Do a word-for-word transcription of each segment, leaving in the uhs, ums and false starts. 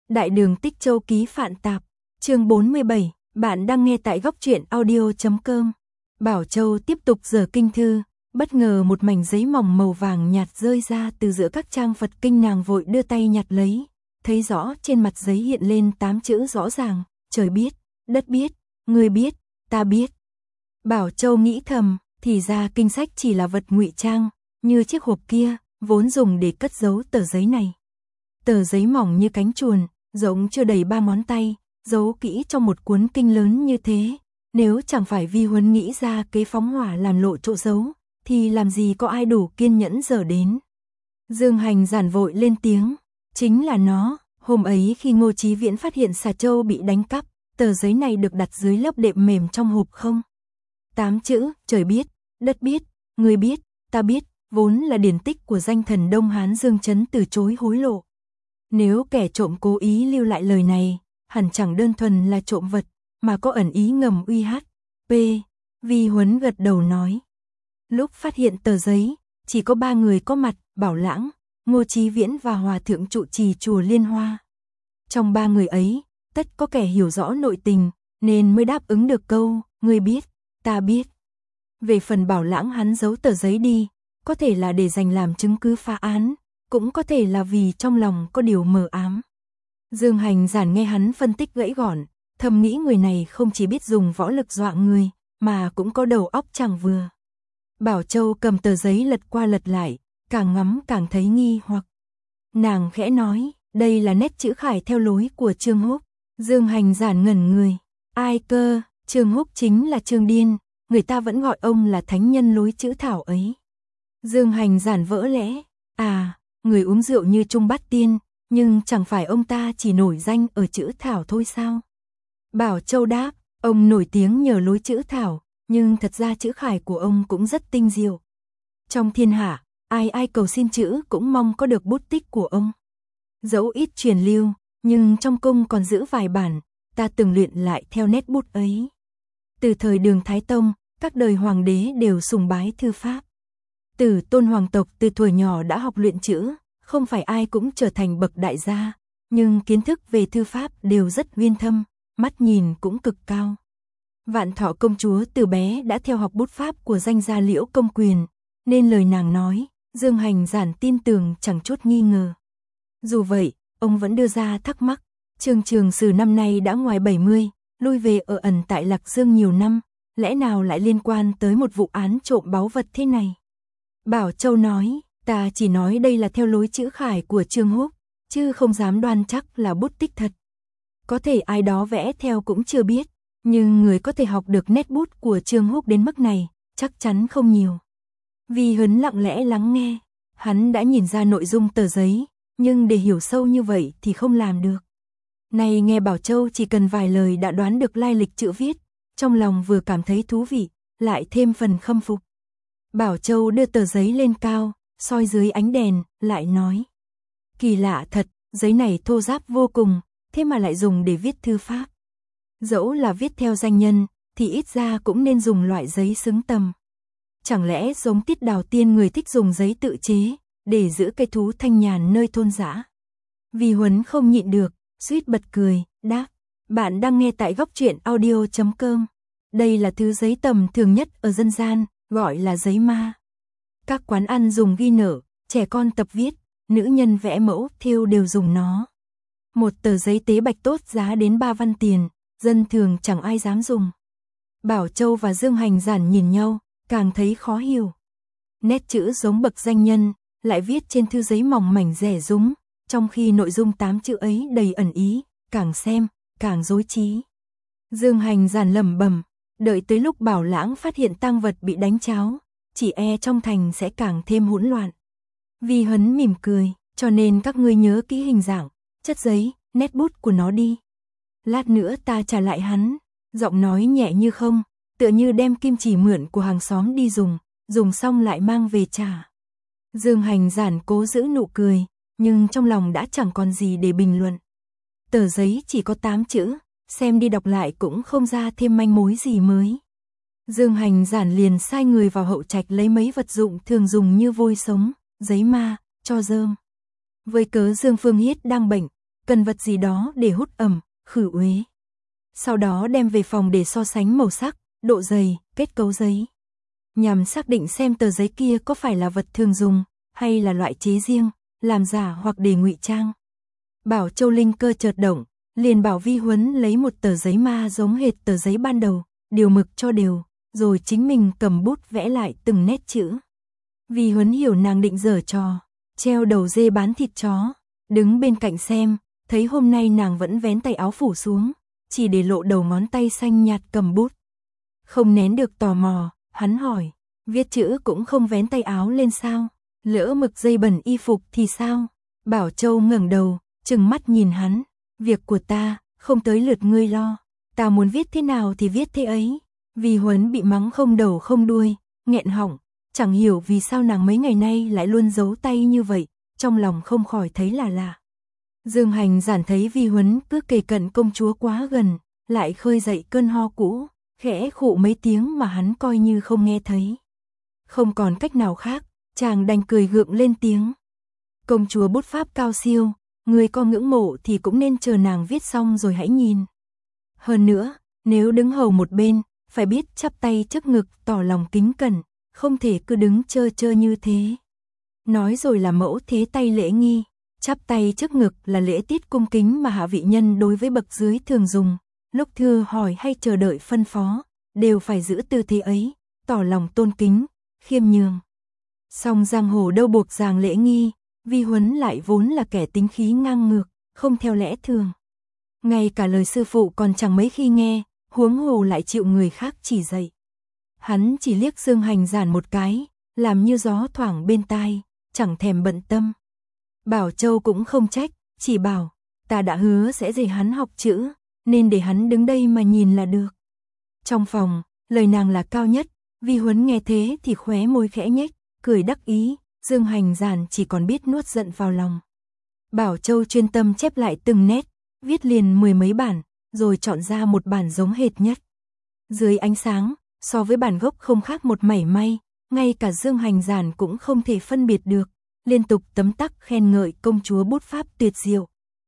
Đại đường Tích Châu ký Phạn Tạp, chương bốn mươi bảy, bạn đang nghe tại góc truyện audio chấm com. Bảo Châu tiếp tục giở kinh thư, bất ngờ một mảnh giấy mỏng màu vàng nhạt rơi ra từ giữa các trang Phật kinh, nàng vội đưa tay nhặt lấy, thấy rõ trên mặt giấy hiện lên tám chữ rõ ràng: trời biết, đất biết, người biết, ta biết. Bảo Châu nghĩ thầm, thì ra kinh sách chỉ là vật ngụy trang, như chiếc hộp kia, vốn dùng để cất giấu tờ giấy này. Tờ giấy mỏng như cánh chuồn, rộng chưa đầy ba ngón tay, giấu kỹ trong một cuốn kinh lớn như thế. Nếu chẳng phải Vi Huấn nghĩ ra kế phóng hỏa làm lộ chỗ giấu, thì làm gì có ai đủ kiên nhẫn dở đến. Dương Hành giản vội lên tiếng, chính là nó. Hôm ấy khi Ngô Chí Viễn phát hiện Xà Châu bị đánh cắp, tờ giấy này được đặt dưới lớp đệm mềm trong hộp không. Tám chữ, trời biết, đất biết, người biết, ta biết, vốn là điển tích của danh thần Đông Hán Dương Chấn từ chối hối lộ. Nếu kẻ trộm cố ý lưu lại lời này, hẳn chẳng đơn thuần là trộm vật, mà có ẩn ý ngầm uy hát. P. Vi Huấn gật đầu nói. Lúc phát hiện tờ giấy, chỉ có ba người có mặt: Bảo Lãng, Ngô Chí Viễn và Hòa thượng trụ trì chùa Liên Hoa. Trong ba người ấy, tất có kẻ hiểu rõ nội tình, nên mới đáp ứng được câu, người biết, ta biết. Về phần Bảo Lãng, hắn giấu tờ giấy đi, có thể là để dành làm chứng cứ phá án, cũng có thể là vì trong lòng có điều mờ ám. Dương Hành giản nghe hắn phân tích gãy gọn, thầm nghĩ người này không chỉ biết dùng võ lực dọa người, mà cũng có đầu óc chẳng vừa. Bảo Châu cầm tờ giấy lật qua lật lại, càng ngắm càng thấy nghi hoặc. Nàng khẽ nói, đây là nét chữ khải theo lối của Trương Húc. Dương Hành giản ngẩn người, ai cơ? Trương Húc chính là Trương Điên, người ta vẫn gọi ông là thánh nhân lối chữ thảo ấy. Dương Hành giản vỡ lẽ, à, người uống rượu như Trung Bát Tiên, nhưng chẳng phải ông ta chỉ nổi danh ở chữ thảo thôi sao? Bảo Châu đáp, ông nổi tiếng nhờ lối chữ thảo, nhưng thật ra chữ khải của ông cũng rất tinh diệu. Trong thiên hạ, ai ai cầu xin chữ cũng mong có được bút tích của ông. Dẫu ít truyền lưu, nhưng trong cung còn giữ vài bản, ta từng luyện lại theo nét bút ấy. Từ thời Đường Thái Tông, các đời hoàng đế đều sùng bái thư pháp. Tử tôn hoàng tộc từ thuở nhỏ đã học luyện chữ, không phải ai cũng trở thành bậc đại gia, nhưng kiến thức về thư pháp đều rất uyên thâm, mắt nhìn cũng cực cao. Vạn Thọ công chúa từ bé đã theo học bút pháp của danh gia Liễu Công Quyền, nên lời nàng nói, Dương Hành giản tin tưởng chẳng chút nghi ngờ. Dù vậy, ông vẫn đưa ra thắc mắc, Trương Trường Sử năm nay đã ngoài bảy mươi, lui về ở ẩn tại Lạc Dương nhiều năm, lẽ nào lại liên quan tới một vụ án trộm báu vật thế này? Bảo Châu nói, ta chỉ nói đây là theo lối chữ khải của Trương Húc, chứ không dám đoan chắc là bút tích thật. Có thể ai đó vẽ theo cũng chưa biết, nhưng người có thể học được nét bút của Trương Húc đến mức này, chắc chắn không nhiều. Vi Huấn lặng lẽ lắng nghe, hắn đã nhìn ra nội dung tờ giấy, nhưng để hiểu sâu như vậy thì không làm được. Này nghe Bảo Châu chỉ cần vài lời đã đoán được lai lịch chữ viết, trong lòng vừa cảm thấy thú vị, lại thêm phần khâm phục. Bảo Châu đưa tờ giấy lên cao, soi dưới ánh đèn, lại nói. Kỳ lạ thật, giấy này thô ráp vô cùng, thế mà lại dùng để viết thư pháp. Dẫu là viết theo danh nhân, thì ít ra cũng nên dùng loại giấy xứng tầm. Chẳng lẽ giống Tiết Đào Tiên người thích dùng giấy tự chế, để giữ cây thú thanh nhàn nơi thôn dã? Vi Huấn không nhịn được, suýt bật cười, đáp. Bạn đang nghe tại góc truyện audio chấm com. Đây là thứ giấy tầm thường nhất ở dân gian, gọi là giấy ma. Các quán ăn dùng ghi nợ, trẻ con tập viết, nữ nhân vẽ mẫu, thêu đều dùng nó. Một tờ giấy tế bạch tốt giá đến ba văn tiền, dân thường chẳng ai dám dùng. Bảo Châu và Dương Hành giản nhìn nhau, càng thấy khó hiểu. Nét chữ giống bậc danh nhân, lại viết trên thư giấy mỏng mảnh rẻ rúng, trong khi nội dung tám chữ ấy đầy ẩn ý, càng xem, càng rối trí. Dương Hành giản lẩm bẩm, đợi tới lúc Bảo Lãng phát hiện tang vật bị đánh cháo, chỉ e trong thành sẽ càng thêm hỗn loạn. Vi Huấn mỉm cười, cho nên các ngươi nhớ kỹ hình dạng, chất giấy, nét bút của nó đi. Lát nữa ta trả lại hắn. Giọng nói nhẹ như không, tựa như đem kim chỉ mượn của hàng xóm đi dùng, dùng xong lại mang về trả. Dương Hành giản cố giữ nụ cười, nhưng trong lòng đã chẳng còn gì để bình luận. Tờ giấy chỉ có tám chữ, xem đi đọc lại cũng không ra thêm manh mối gì mới. Dương Hành giản liền sai người vào hậu trạch lấy mấy vật dụng thường dùng như vôi sống, giấy ma, cho rơm. Với cớ Dương Phương Hiết đang bệnh, cần vật gì đó để hút ẩm, khử uế. Sau đó đem về phòng để so sánh màu sắc, độ dày, kết cấu giấy. Nhằm xác định xem tờ giấy kia có phải là vật thường dùng, hay là loại chế riêng, làm giả hoặc để ngụy trang. Bảo Châu linh cơ chợt động, liền bảo Vi Huấn lấy một tờ giấy ma giống hệt tờ giấy ban đầu, điều mực cho đều, rồi chính mình cầm bút vẽ lại từng nét chữ. Vi Huấn hiểu nàng định giở trò, treo đầu dê bán thịt chó, đứng bên cạnh xem, thấy hôm nay nàng vẫn vén tay áo phủ xuống, chỉ để lộ đầu ngón tay xanh nhạt cầm bút. Không nén được tò mò, hắn hỏi, viết chữ cũng không vén tay áo lên sao? Lỡ mực dây bẩn y phục thì sao? Bảo Châu ngẩng đầu, trừng mắt nhìn hắn, việc của ta, không tới lượt ngươi lo, ta muốn viết thế nào thì viết thế ấy. Vi Huấn bị mắng không đầu không đuôi, nghẹn họng, chẳng hiểu vì sao nàng mấy ngày nay lại luôn giấu tay như vậy, trong lòng không khỏi thấy là lạ. Dương Hành Giản thấy Vi Huấn cứ kề cận công chúa quá gần, lại khơi dậy cơn ho cũ, khẽ khụ mấy tiếng mà hắn coi như không nghe thấy. Không còn cách nào khác, chàng đành cười gượng lên tiếng. Công chúa bút pháp cao siêu, người có ngưỡng mộ thì cũng nên chờ nàng viết xong rồi hãy nhìn. Hơn nữa, nếu đứng hầu một bên, phải biết chắp tay trước ngực tỏ lòng kính cẩn, không thể cứ đứng chơ chơ như thế. Nói rồi là mẫu thế tay lễ nghi, chắp tay trước ngực là lễ tiết cung kính mà hạ vị nhân đối với bậc dưới thường dùng, lúc thưa hỏi hay chờ đợi phân phó, đều phải giữ tư thế ấy, tỏ lòng tôn kính, khiêm nhường. Song giang hồ đâu buộc ràng lễ nghi, Vi Huấn lại vốn là kẻ tính khí ngang ngược, không theo lẽ thường. Ngay cả lời sư phụ còn chẳng mấy khi nghe, huống hồ lại chịu người khác chỉ dạy. Hắn chỉ liếc Dương Hành Giản một cái, làm như gió thoảng bên tai, chẳng thèm bận tâm. Bảo Châu cũng không trách, chỉ bảo, ta đã hứa sẽ dạy hắn học chữ, nên để hắn đứng đây mà nhìn là được. Trong phòng, lời nàng là cao nhất, Vi Huấn nghe thế thì khóe môi khẽ nhếch, cười đắc ý, Dương Hành Giản chỉ còn biết nuốt giận vào lòng. Bảo Châu chuyên tâm chép lại từng nét, viết liền mười mấy bản, rồi chọn ra một bản giống hệt nhất. Dưới ánh sáng, so với bản gốc không khác một mảy may, ngay cả Dương Hành Giản cũng không thể phân biệt được, liên tục tấm tắc khen ngợi công chúa bút pháp tuyệt diệu.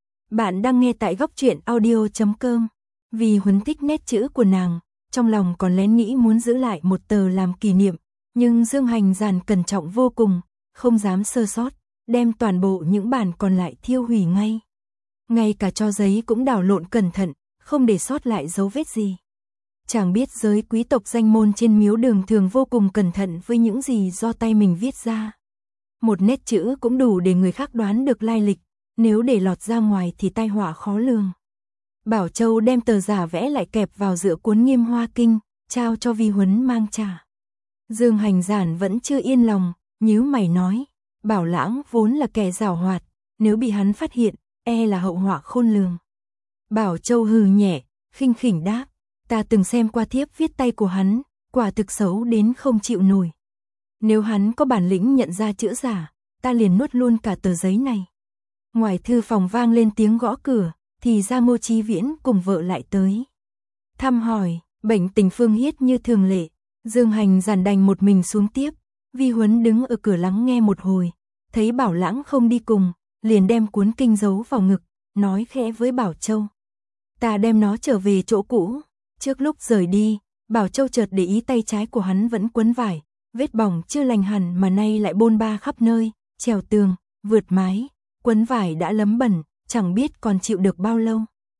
Bạn đang nghe tại góc truyện audio chấm com. Vì Huấn thích nét chữ của nàng, trong lòng còn lén nghĩ muốn giữ lại một tờ làm kỷ niệm, nhưng Dương Hành Giản cẩn trọng vô cùng, không dám sơ sót, đem toàn bộ những bản còn lại thiêu hủy ngay. Ngay cả cho giấy cũng đảo lộn cẩn thận, không để sót lại dấu vết gì. Chàng biết giới quý tộc danh môn trên miếu đường thường vô cùng cẩn thận với những gì do tay mình viết ra. Một nét chữ cũng đủ để người khác đoán được lai lịch, nếu để lọt ra ngoài thì tai họa khó lường. Bảo Châu đem tờ giả vẽ lại kẹp vào giữa cuốn Nghiêm Hoa Kinh, trao cho Vi Huấn mang trả. Dương Hành Giản vẫn chưa yên lòng, nhíu mày nói, Bảo Lãng vốn là kẻ giảo hoạt, nếu bị hắn phát hiện, e là hậu họa khôn lường. Bảo Châu hừ nhẹ, khinh khỉnh đáp, ta từng xem qua thiếp viết tay của hắn, quả thực xấu đến không chịu nổi. Nếu hắn có bản lĩnh nhận ra chữ giả, ta liền nuốt luôn cả tờ giấy này. Ngoài thư phòng vang lên tiếng gõ cửa, thì ra Ngô Chí Viễn cùng vợ lại tới. Thăm hỏi, bệnh tình Phương Hiết như thường lệ, Dương Hành Giản đành một mình xuống tiếp, Vi Huấn đứng ở cửa lắng nghe một hồi, thấy Bảo Lãng không đi cùng, liền đem cuốn kinh giấu vào ngực, nói khẽ với Bảo Châu. Ta đem nó trở về chỗ cũ. Trước lúc rời đi, Bảo Châu chợt để ý tay trái của hắn vẫn quấn vải, vết bỏng chưa lành hẳn mà nay lại bôn ba khắp nơi, trèo tường, vượt mái, quấn vải đã lấm bẩn, chẳng biết còn chịu được bao lâu.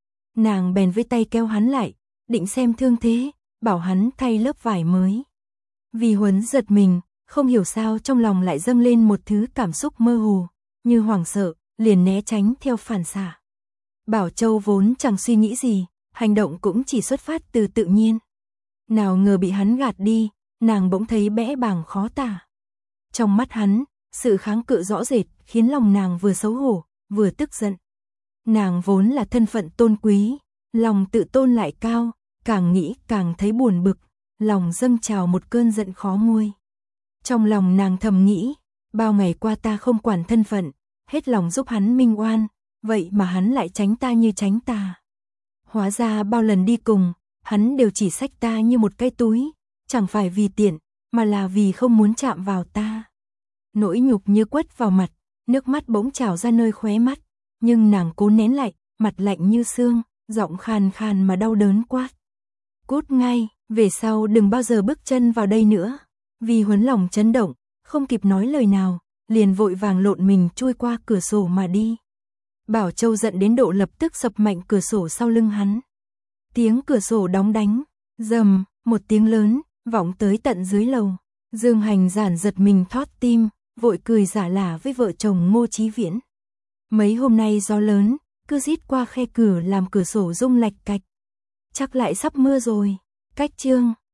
Nàng bèn với tay kéo hắn lại, định xem thương thế, bảo hắn thay lớp vải mới. Vi Huấn giật mình, không hiểu sao trong lòng lại dâng lên một thứ cảm xúc mơ hồ, như hoảng sợ, liền né tránh theo phản xạ. Bảo Châu vốn chẳng suy nghĩ gì, hành động cũng chỉ xuất phát từ tự nhiên. Nào ngờ bị hắn gạt đi, nàng bỗng thấy bẽ bàng khó tả. Trong mắt hắn, sự kháng cự rõ rệt khiến lòng nàng vừa xấu hổ, vừa tức giận. Nàng vốn là thân phận tôn quý, lòng tự tôn lại cao, càng nghĩ càng thấy buồn bực, lòng dâng trào một cơn giận khó nguôi. Trong lòng nàng thầm nghĩ, bao ngày qua ta không quản thân phận, hết lòng giúp hắn minh oan, vậy mà hắn lại tránh ta như tránh tà. Hóa ra bao lần đi cùng, hắn đều chỉ xách ta như một cái túi, chẳng phải vì tiện, mà là vì không muốn chạm vào ta. Nỗi nhục như quất vào mặt, nước mắt bỗng trào ra nơi khóe mắt, nhưng nàng cố nén lại, mặt lạnh như xương, giọng khàn khàn mà đau đớn quát. Cút ngay, về sau đừng bao giờ bước chân vào đây nữa. Vi Huấn lòng chấn động, không kịp nói lời nào, liền vội vàng lộn mình chui qua cửa sổ mà đi. Bảo Châu giận đến độ lập tức sập mạnh cửa sổ sau lưng hắn. Tiếng cửa sổ đóng đánh, rầm, một tiếng lớn, vọng tới tận dưới lầu. Dương Hành Giản giật mình thót tim, vội cười giả lả với vợ chồng Ngô Chí Viễn. Mấy hôm nay gió lớn, cứ rít qua khe cửa làm cửa sổ rung lạch cạch. Chắc lại sắp mưa rồi. Cách chương